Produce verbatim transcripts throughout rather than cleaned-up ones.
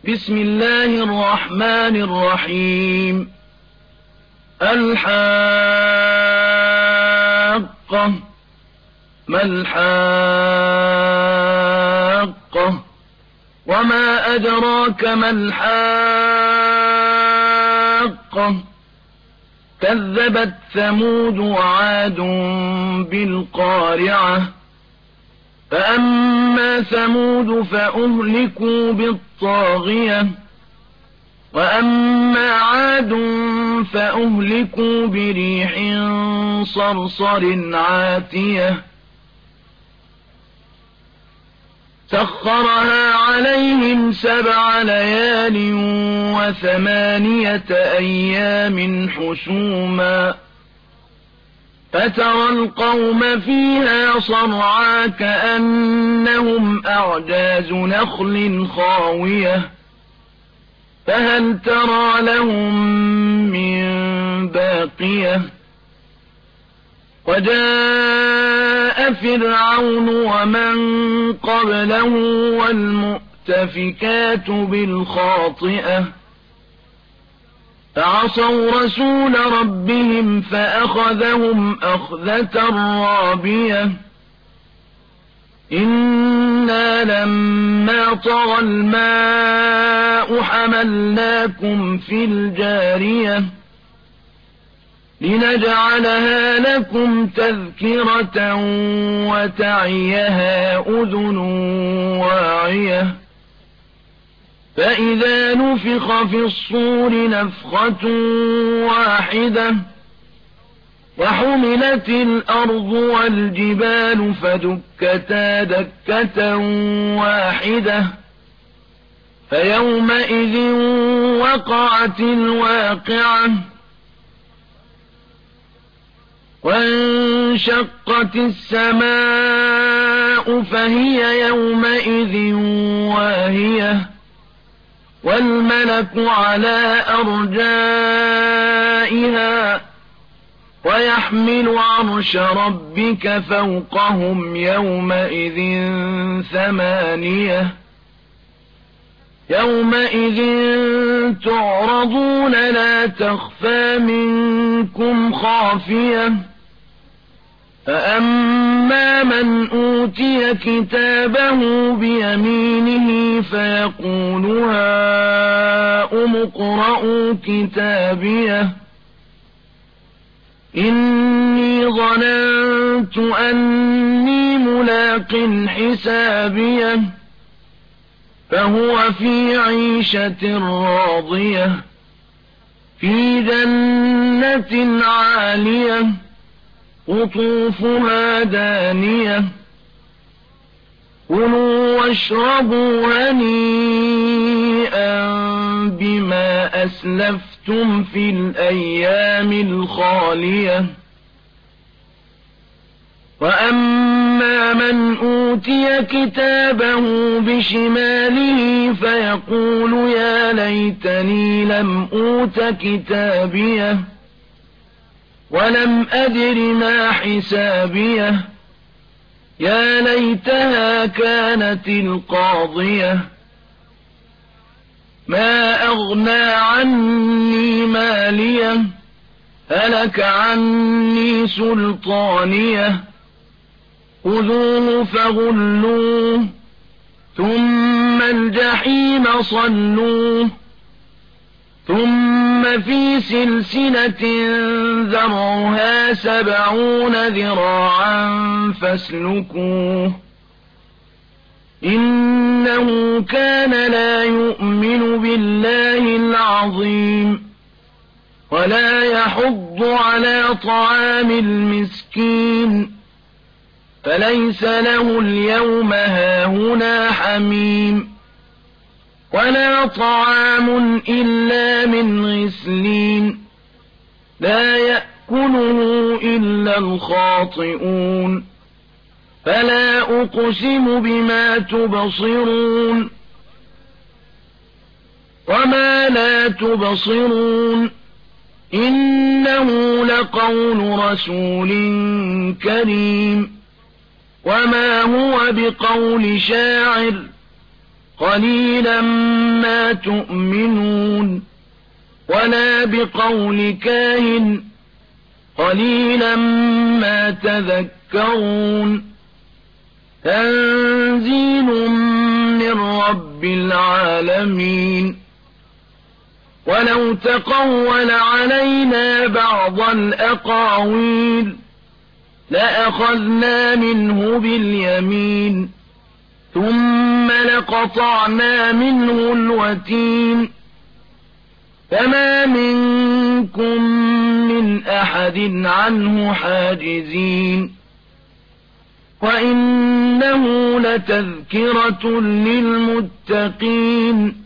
بسم الله الرحمن الرحيم الحاقة ما الحاقة وما أدراك ما الحاقة كذبت ثمود وعاد بالقارعة فأما ثمود فأهلكوا بالطاغية وأما عاد فأهلكوا بريح صرصر عاتية سخرها عليهم سبع ليال وثمانية أيام حسوما فترى القوم فيها صرعى كأنهم أعجاز نخل خاوية فهل ترى لهم من باقية وجاء فرعون ومن قبله والمؤتفكات بالخاطئة فعصوا رسول ربهم فأخذهم أخذة رابية إنا لما طغى الماء حملناكم في الجارية لنجعلها لكم تذكرة وتعيها أذن واعية فإذا نفخ في الصور نفخة واحدة وحملت الأرض والجبال فدكتا دكة واحدة فيومئذ وقعت الواقعة وانشقت السماء فهي يومئذ واهية والملك على أرجائها ويحمل عرش ربك فوقهم يومئذ ثمانية يومئذ تعرضون لا تخفى منكم خافية فأما من أوتي كتابه بيمينه فيقول هاؤم اقرءوا كتابيه إني ظننت أني ملاق حسابيه فهو في عيشة راضية في جنة عالية قطوفها دانية كلوا واشربوا هنيئا بما أسلفتم في الأيام الخالية وأما من أوتي كتابه بشماله فيقول يا ليتني لم أوت كتابيه ولم أدر ما حسابيه يا ليتها كانت القاضية ما أغنى عني ماليه هلك عني سلطانيه خذوه فغلوه ثم الجحيم صلوه ثم في سلسلة ذرعها سبعون ذراعا فاسلكوه إنه كان لا يؤمن بالله العظيم ولا يحض على طعام المسكين فليس له اليوم هاهنا حميم ولا طعام إلا من غسلين لا يأكله إلا الخاطئون فلا أقسم بما تبصرون وما لا تبصرون إنه لقول رسول كريم وما هو بقول شاعر قليلا ما تؤمنون ولا بقول كاهن قليلا ما تذكرون تنزيل من رب العالمين ولو تقول علينا بعض الأقاويل لأخذنا منه باليمين ثم لقطعنا منه الوتين فما منكم من أحد عنه حاجزين وإنه لتذكرة للمتقين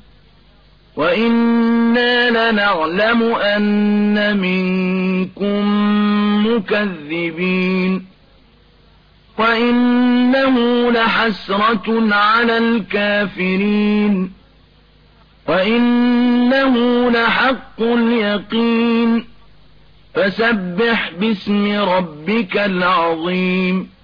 وإنا لنعلم أن منكم مكذبين وإنه لحسرة على الكافرين وإنه لحق اليقين فسبح باسم ربك العظيم